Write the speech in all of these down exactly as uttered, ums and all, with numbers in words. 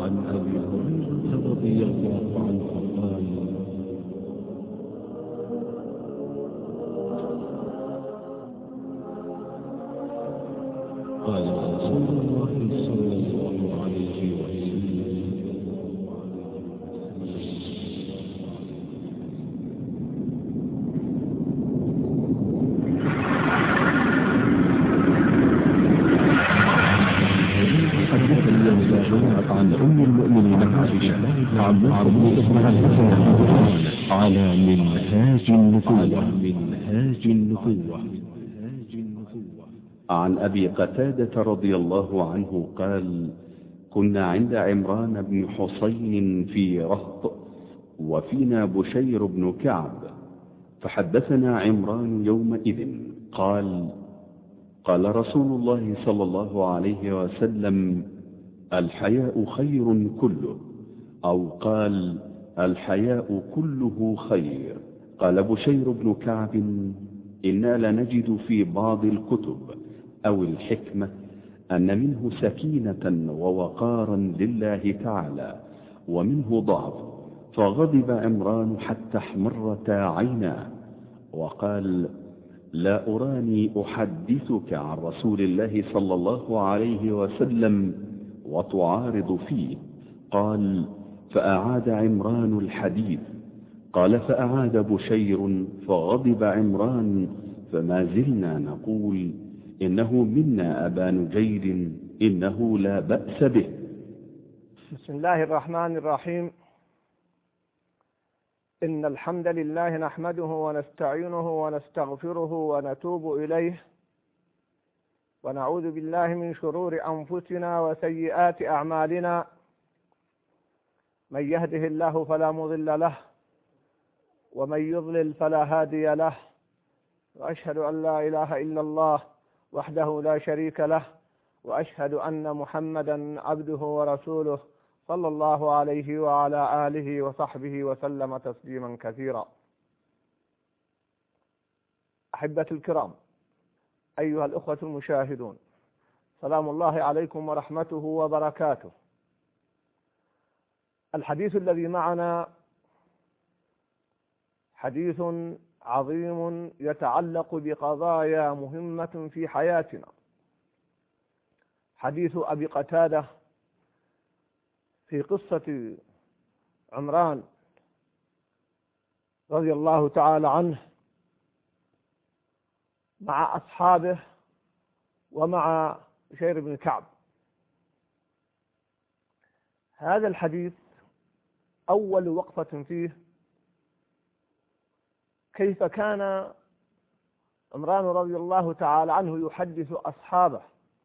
عن أبي هريرة رضي الله عنه قال قال رسول الله صلى الله عليه وسلم عن أم المؤمنين عائشة عن على منهاج النبوة منهاج النبوة عن أبي قتادة رضي الله عنه قال: كنا عند عمران بن حسين في رهط وفينا بشير بن كعب، فحدثنا عمران يومئذ قال: قال رسول الله صلى الله عليه وسلم: الحياء خير كله، أو قال: الحياء كله خير. قال بشير بن كعب: إنا لنجد في بعض الكتب أو الحكمة أن منه سكينة ووقارا لله تعالى ومنه ضعف. فغضب عمران حتى احمرتا عيناه وقال: لا أراني أحدثك عن رسول الله صلى الله عليه وسلم وتعارض فيه. قال: فأعاد عمران الحديث. قال: فأعاد بشير فغضب عمران، فما زلنا نقول: إنه منا أبا نجير، إنه لا بأس به. بسم الله الرحمن الرحيم. إن الحمد لله نحمده ونستعينه ونستغفره ونتوب إليه، ونعوذ بالله من شرور أنفسنا وسيئات أعمالنا. من يهده الله فلا مضل له، ومن يضلل فلا هادي له، وأشهد أن لا إله إلا الله وحده لا شريك له، وأشهد أن محمدا عبده ورسوله صلى الله عليه وعلى آله وصحبه وسلم تسليما كثيرا. أحبتي الكرام، أيها الأخوة المشاهدون، سلام الله عليكم ورحمته وبركاته. الحديث الذي معنا حديث عظيم يتعلق بقضايا مهمة في حياتنا. حديث أبي قتادة في قصة عمران رضي الله تعالى عنه مع أصحابه ومع بشير بن كعب. هذا الحديث أول وقفة فيه كيف كان عمران رضي الله تعالى عنه يحدث أصحابه،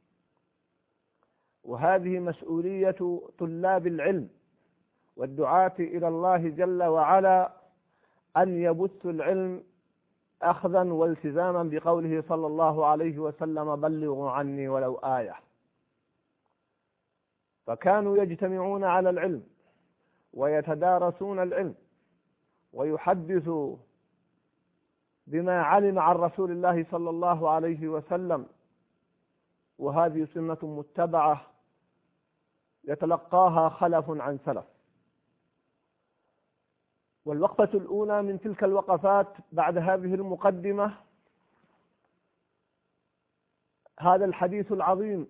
وهذه مسؤولية طلاب العلم والدعاة إلى الله جل وعلا أن يبثوا العلم أخذا والتزاما بقوله صلى الله عليه وسلم: بلغوا عني ولو آية. فكانوا يجتمعون على العلم ويتدارسون العلم ويحدثوا بما علم عن رسول الله صلى الله عليه وسلم، وهذه سنة متبعة يتلقاها خلف عن سلف. والوقفة الأولى من تلك الوقفات بعد هذه المقدمة هذا الحديث العظيم: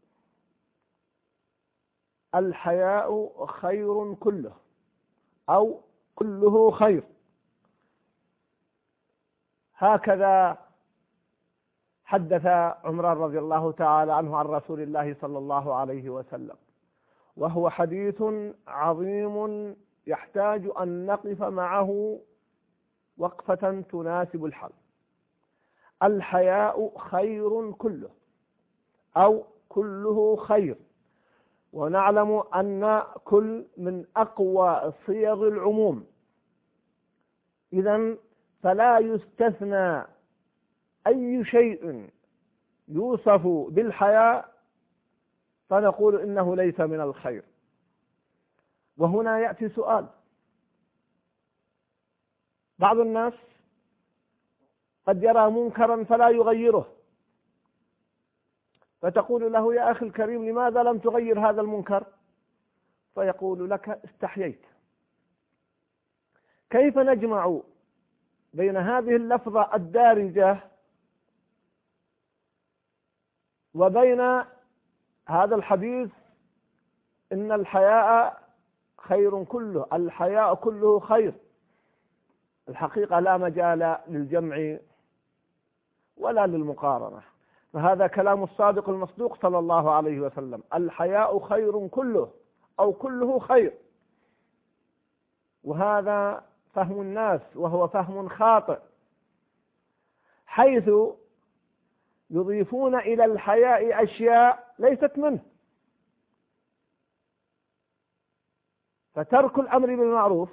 الحياء خير كله، أو كله خير. هكذا حدث عمران رضي الله تعالى عنه عن رسول الله صلى الله عليه وسلم، وهو حديث عظيم يحتاج أن نقف معه وقفة تناسب الحال. الحياء خير كله، أو كله خير. ونعلم أن كل من أقوى صيغ العموم، إذن فلا يستثنى أي شيء يوصف بالحياء فنقول إنه ليس من الخير. وهنا يأتي سؤال: بعض الناس قد يرى منكرا فلا يغيره، فتقول له: يا أخي الكريم، لماذا لم تغير هذا المنكر؟ فيقول لك استحييت. كيف نجمع بين هذه اللفظة الدارجة وبين هذا الحديث إن الحياء خير كله، الحياء كله خير؟ الحقيقة لا مجال للجمع ولا للمقارنة، فهذا كلام الصادق المصدوق صلى الله عليه وسلم: الحياء خير كله أو كله خير. وهذا فهم الناس، وهو فهم خاطئ، حيث يضيفون إلى الحياء أشياء ليست منه. فترك الأمر بالمعروف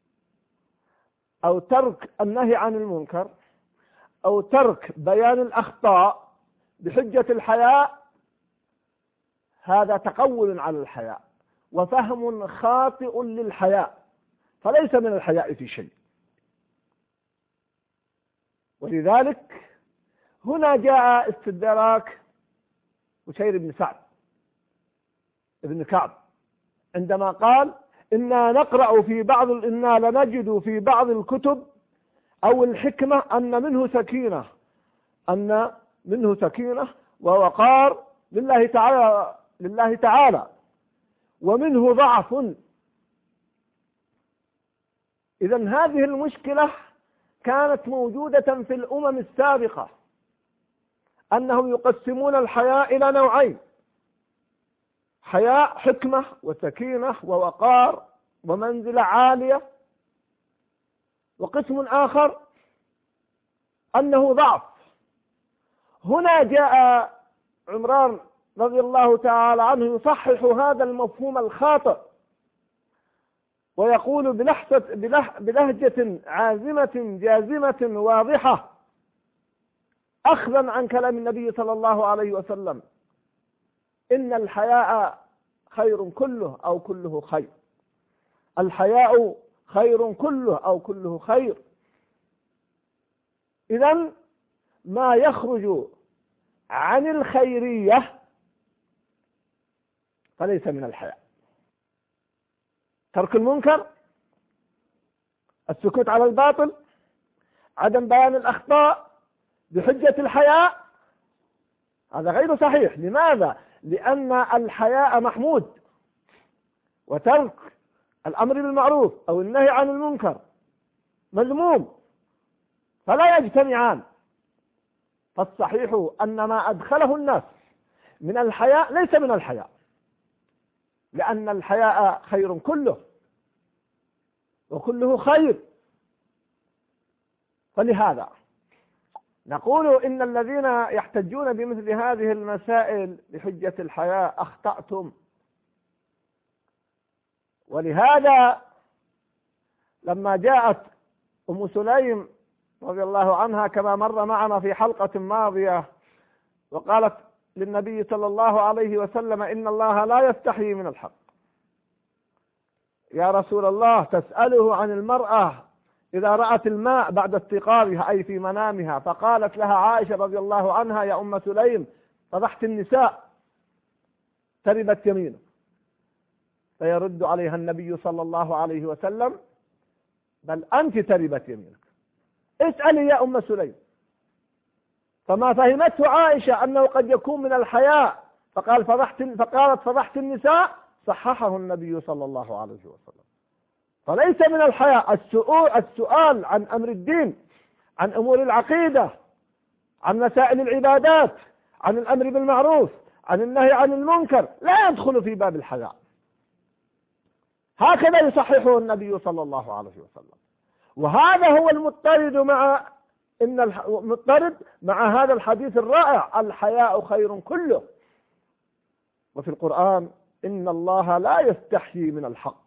أو ترك النهي عن المنكر أو ترك بيان الأخطاء بحجة الحياء، هذا تقول على الحياء وفهم خاطئ للحياء، فليس من الحياء في شيء. ولذلك هنا جاء استدراك بشير بن سعد ابن كعب عندما قال: إنا نقرأ في بعض إنا لنجد في بعض الكتب أو الحكمة أن منه سكينة أن منه سكينة ووقار لله تعالى لله تعالى ومنه ضعف. إذن هذه المشكلة كانت موجودة في الأمم السابقة، أنهم يقسمون الحياء إلى نوعين: حياء حكمة وسكينة ووقار ومنزلة عالية، وقسم آخر أنه ضعف. هنا جاء عمران رضي الله تعالى عنه يصحح هذا المفهوم الخاطئ، ويقول بلهجة عازمة جازمة واضحة أخذا عن كلام النبي صلى الله عليه وسلم: إن الحياء خير كله أو كله خير. الحياء خير كله أو كله خير. إذن ما يخرج عن الخيرية فليس من الحياء. ترك المنكر، السكوت على الباطل، عدم بيان الأخطاء بحجة الحياء، هذا غير صحيح. لماذا؟ لأن الحياء محمود، وترك الأمر بالمعروف أو النهي عن المنكر مذموم، فلا يجتمعان. فالصحيح أن ما أدخله الناس من الحياء ليس من الحياء، لأن الحياء خير كله وكله خير. فلهذا نقول إن الذين يحتجون بمثل هذه المسائل بحجة الحياء أخطأتم. ولهذا لما جاءت أم سليم رضي الله عنها كما مر معنا في حلقة ماضية وقالت للنبي صلى الله عليه وسلم: إن الله لا يستحيي من الحق، يا رسول الله تسأله عن المرأة إذا رأت الماء بعد استيقاظها أي في منامها، فقالت لها عائشة رضي الله عنها: يا أم سليم فضحت النساء تربت يمينك. فيرد عليها النبي صلى الله عليه وسلم: بل أنت تربت يمينك، اسألي يا أم سليم. فما فهمته عائشة أنه قد يكون من الحياء فقال فضحت فقالت فضحت النساء، صححه النبي صلى الله عليه وسلم. فليس من الحياء السؤال, السؤال عن أمر الدين، عن أمور العقيدة، عن مسائل العبادات، عن الأمر بالمعروف، عن النهي عن المنكر، لا يدخل في باب الحياء. هكذا يصححه النبي صلى الله عليه وسلم. وهذا هو المضطرد مع إن المضطرد مع هذا الحديث الرائع: الحياء خير كله. وفي القرآن: إن الله لا يستحيي من الحق.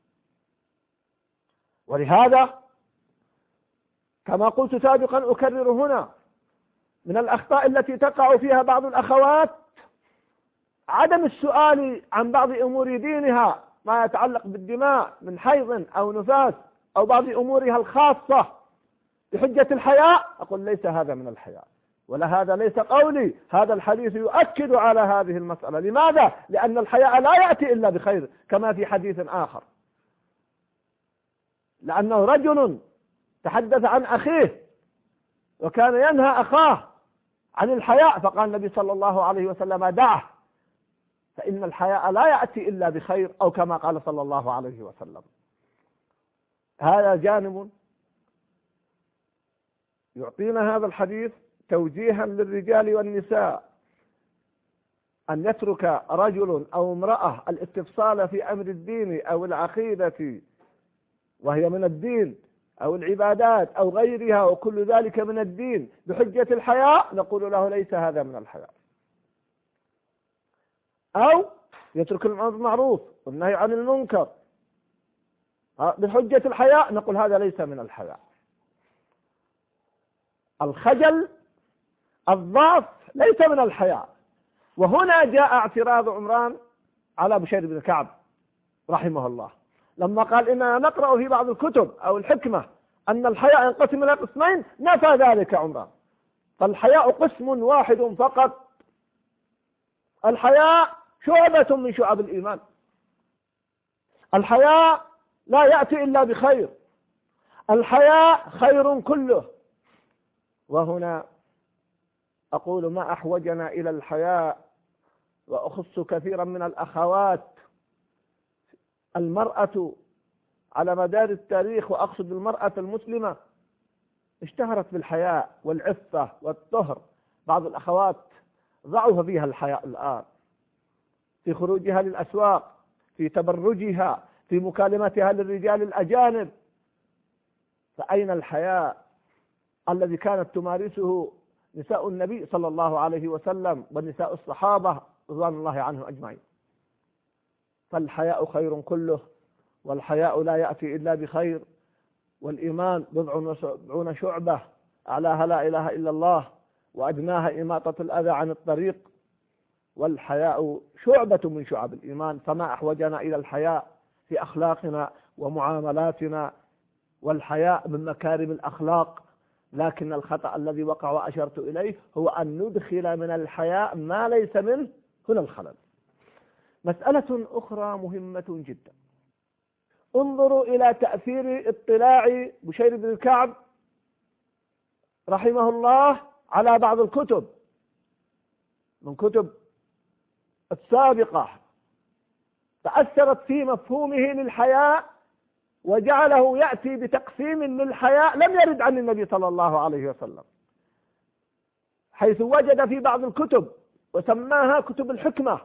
ولهذا كما قلت سابقا أكرر هنا، من الأخطاء التي تقع فيها بعض الأخوات عدم السؤال عن بعض أمور دينها ما يتعلق بالدماء من حيض أو نفاس أو بعض أمورها الخاصة بحجة الحياء. أقول ليس هذا من الحياء، ولهذا ليس قولي، هذا الحديث يؤكد على هذه المسألة. لماذا؟ لأن الحياء لا يأتي إلا بخير، كما في حديث آخر، لأنه رجل تحدث عن أخيه وكان ينهى أخاه عن الحياء، فقال النبي صلى الله عليه وسلم دعه، فإن الحياء لا يأتي إلا بخير، أو كما قال صلى الله عليه وسلم. هذا جانب يعطينا هذا الحديث توجيها للرجال والنساء، أن يترك رجل أو امرأة الاستفصال في أمر الدين أو العقيدة وهي من الدين، أو العبادات أو غيرها، وكل ذلك من الدين، بحجة الحياء، نقول له ليس هذا من الحياء. أو يترك الأمر بالمعروف والنهي عن المنكر بحجة الحياء، نقول هذا ليس من الحياء. الخجل الضعف ليس من الحياء. وهنا جاء اعتراض عمران على بشير بن كعب رحمه الله، لما قال إننا نقرأ في بعض الكتب أو الحكمة أن الحياء ينقسم إلى قسمين، نفى ذلك عمران، فالحياء قسم واحد فقط. الحياء شعبة من شعب الإيمان. الحياء لا يأتي إلا بخير. الحياء خير كله. وهنا أقول ما أحوجنا إلى الحياء، وأخص كثيرا من الأخوات. المرأة على مدار التاريخ، وأقصد المرأة المسلمة، اشتهرت بالحياء والعفة والطهر. بعض الأخوات ضعف فيها الحياء الآن، في خروجها للأسواق، في تبرجها، في مكالمتها للرجال الأجانب. فأين الحياء الذي كانت تمارسه نساء النبي صلى الله عليه وسلم ونساء الصحابة رضوان الله عنهم أجمعين؟ فالحياء خير كله، والحياء لا يأتي إلا بخير. والإيمان بضع وسبعون شعبة، أعلاها لا إله إلا الله، وأدناها إماطة الأذى عن الطريق. والحياء شعبة من شعب الإيمان، فما أحوجنا إلى الحياء في أخلاقنا ومعاملاتنا. والحياء من مكارم الأخلاق، لكن الخطأ الذي وقع وأشرت إليه هو أن ندخل من الحياء ما ليس منه، هنا الخلل. مسألة أخرى مهمة جدا، انظروا إلى تأثير اطلاع بشير بن كعب رحمه الله على بعض الكتب من كتب السابقة، تأثرت في مفهومه للحياء، وجعله يأتي بتقسيم للحياء لم يرد عن النبي صلى الله عليه وسلم، حيث وجد في بعض الكتب وسماها كتب الحكمة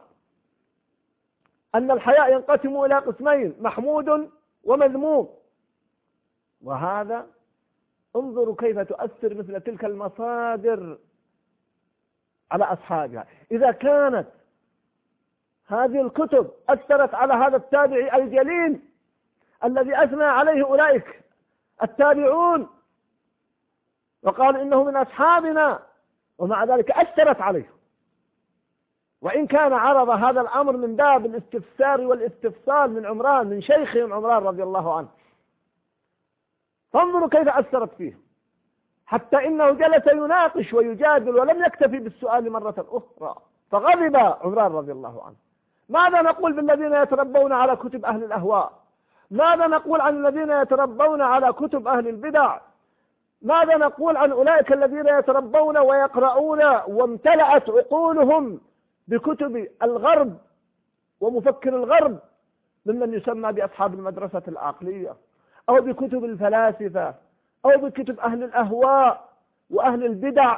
أن الحياء ينقسم إلى قسمين، محمود ومذموم. وهذا انظروا كيف تؤثر مثل تلك المصادر على أصحابها. إذا كانت هذه الكتب أثرت على هذا التابعي الجليل الذي أثنى عليه أولئك التابعون وقال إنه من أصحابنا، ومع ذلك أثرت عليه، وإن كان عرض هذا الأمر من باب الاستفسار والاستفصال من عمران، من شيخهم عمران رضي الله عنه، فانظروا كيف أثرت فيه، حتى إنه جلس يناقش ويجادل ولم يكتفي بالسؤال مرة أخرى، فغضب عمران رضي الله عنه. ماذا نقول بالذين يتربون على كتب أهل الأهواء؟ ماذا نقول عن الذين يتربون على كتب أهل البدع؟ ماذا نقول عن أولئك الذين يتربون ويقرؤون وامتلأت عقولهم بكتب الغرب ومفكر الغرب، ممن يسمى بأصحاب المدرسة العقلية، أو بكتب الفلاسفة، أو بكتب أهل الأهواء وأهل البدع؟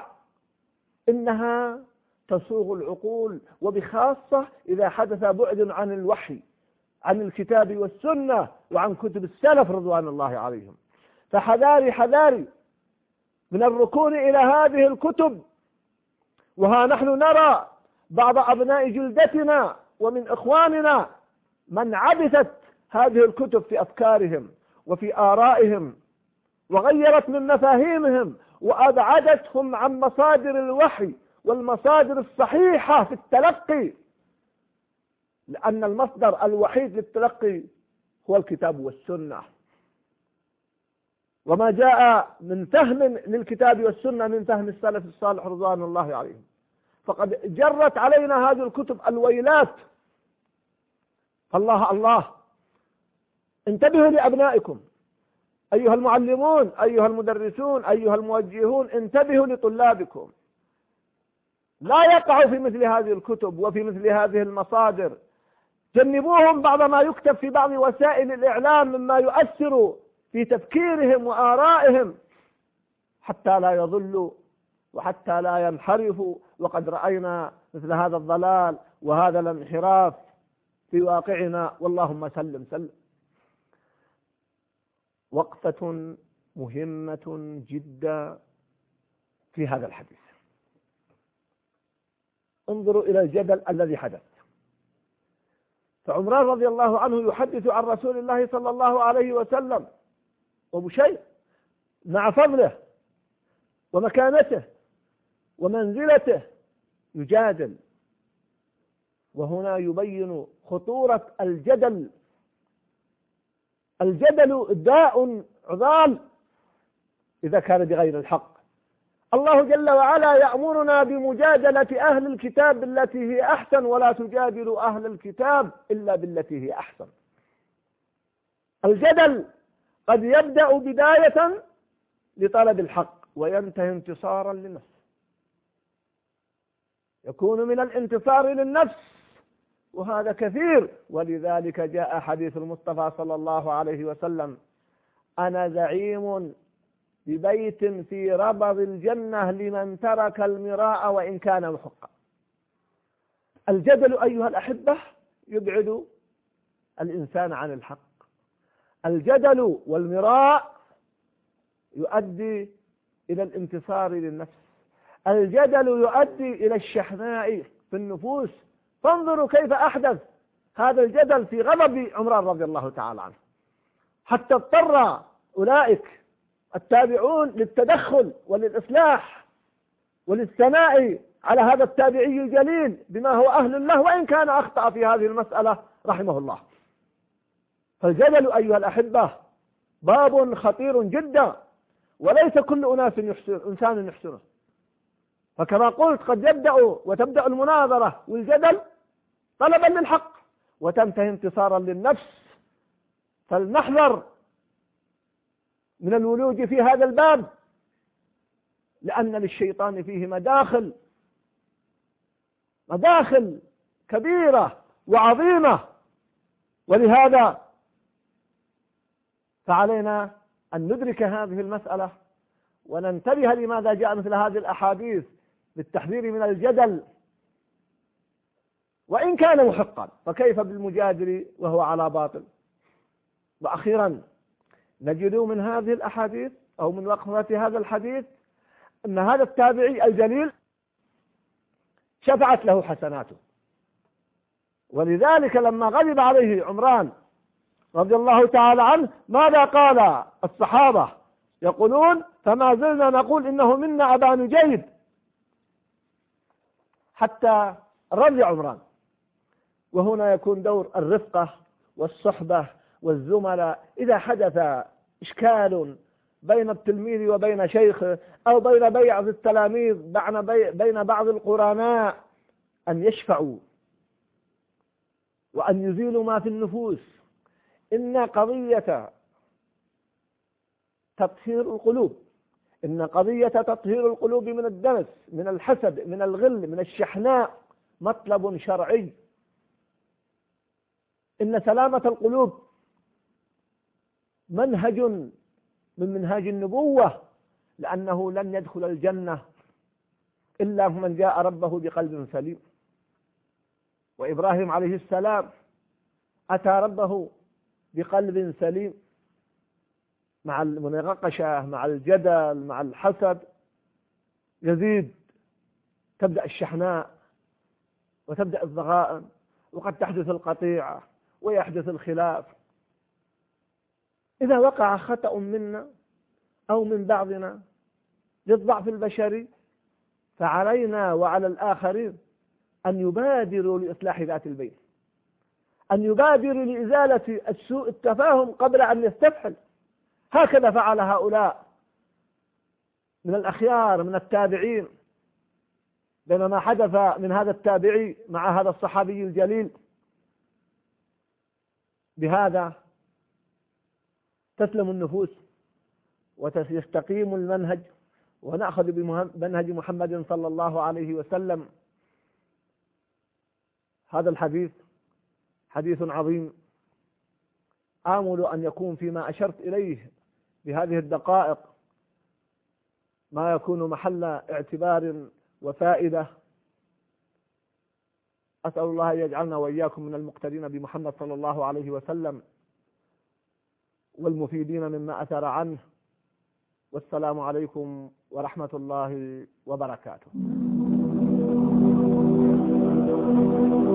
إنها تصوغ العقول، وبخاصة إذا حدث بعد عن الوحي، عن الكتاب والسنة، وعن كتب السلف رضوان الله عليهم. فحذاري حذاري من الركون إلى هذه الكتب. وها نحن نرى بعض أبناء جلدتنا ومن إخواننا من عبثت هذه الكتب في أفكارهم وفي آرائهم، وغيرت من مفاهيمهم، وأبعدتهم عن مصادر الوحي والمصادر الصحيحة في التلقي، لأن المصدر الوحيد للتلقي هو الكتاب والسنة. وما جاء من فهم للكتاب والسنة من فهم السلف الصالح رضوان الله عليهم، فقد جرت علينا هذه الكتب الويلات. الله الله، انتبهوا لأبنائكم أيها المعلمون، أيها المدرسون، أيها الموجهون، انتبهوا لطلابكم، لا يقعوا في مثل هذه الكتب وفي مثل هذه المصادر. جنبوهم بعض ما يكتب في بعض وسائل الإعلام مما يؤثر في تفكيرهم وآرائهم حتى لا يضلوا وحتى لا ينحرفوا، وقد رأينا مثل هذا الضلال وهذا الانحراف في واقعنا، واللهم سلم سلم. وقفة مهمة جدا في هذا الحديث. انظروا إلى الجدل الذي حدث. فعمران رضي الله عنه يحدث عن رسول الله صلى الله عليه وسلم، وبشيء مع فضله ومكانته ومنزلته يجادل، وهنا يبين خطورة الجدل. الجدل داء عضال إذا كان بغير الحق. الله جل وعلا يأمرنا بمجادلة أهل الكتاب بالتي هي أحسن، ولا تجادلوا أهل الكتاب إلا بالتي هي أحسن. الجدل قد يبدأ بداية لطلب الحق وينتهي انتصارا للنفس، يكون من الانتصار للنفس، وهذا كثير. ولذلك جاء حديث المصطفى صلى الله عليه وسلم: أنا زعيم ببيت في ربض الجنة لمن ترك المراء وإن كان محقا. الجدل أيها الأحبة يبعد الإنسان عن الحق. الجدل والمراء يؤدي إلى الانتصار للنفس. الجدل يؤدي إلى الشحناء في النفوس. فانظروا كيف أحدث هذا الجدل في غضب عمران رضي الله تعالى عنه، حتى اضطر أولئك التابعون للتدخل وللإصلاح وللثناء على هذا التابعي الجليل بما هو أهل له، وإن كان أخطأ في هذه المسألة رحمه الله. فالجدل أيها الأحبة باب خطير جدا، وليس كل أناس يحسن إنسان يحسنه. فكما قلت قد يبدأ وتبدأ المناظرة والجدل طلبا للحق وتنتهي انتصارا للنفس. فلنحذر من الولوج في هذا الباب، لأن للشيطان فيه مداخل مداخل كبيرة وعظيمة. ولهذا فعلينا أن ندرك هذه المسألة وننتبه لماذا جاء مثل هذه الأحاديث للتحذير من الجدل وإن كان محقا، فكيف بالمجادل وهو على باطل. وأخيرا نجد من هذه الأحاديث أو من وقفة هذا الحديث أن هذا التابعي الجليل شفعت له حسناته، ولذلك لما غضب عليه عمران رضي الله تعالى عنه ماذا قال الصحابة؟ يقولون: فما زلنا نقول إنه منا أبا نجيب، حتى رضي عمران. وهنا يكون دور الرفقة والصحبة والزملاء. إذا حدث إشكال بين التلميذ وبين شيخه أو بين بعض التلاميذ بين بعض القرناء، أن يشفعوا وأن يزيلوا ما في النفوس. إن قضية تطهير القلوب إن قضية تطهير القلوب من الدنس، من الحسد، من الغل، من الشحناء مطلب شرعي. إن سلامة القلوب منهج من منهاج النبوة، لأنه لن يدخل الجنة إلا من جاء ربه بقلب سليم. وإبراهيم عليه السلام أتى ربه بقلب سليم، مع المناقشة، مع الجدل، مع الحسد يزيد، تبدأ الشحناء وتبدأ الضغائن، وقد تحدث القطيعة ويحدث الخلاف. إذا وقع خطأ منا أو من بعضنا للضعف البشري، فعلينا وعلى الآخرين أن يبادروا لإصلاح ذات البين، أن يبادروا لإزالة السوء التفاهم قبل أن يستفحل. هكذا فعل هؤلاء من الأخيار من التابعين. بينما حدث من هذا التابعي مع هذا الصحابي الجليل بهذا تسلم النفوس ويستقيم المنهج، ونأخذ بمنهج محمد صلى الله عليه وسلم. هذا الحديث حديث عظيم، آمل أن يكون فيما أشرت إليه بهذه الدقائق ما يكون محل اعتبار وفائدة. أسأل الله أن يجعلنا وإياكم من المقتدين بمحمد صلى الله عليه وسلم والمفيدين مما أثر عنه. والسلام عليكم ورحمة الله وبركاته.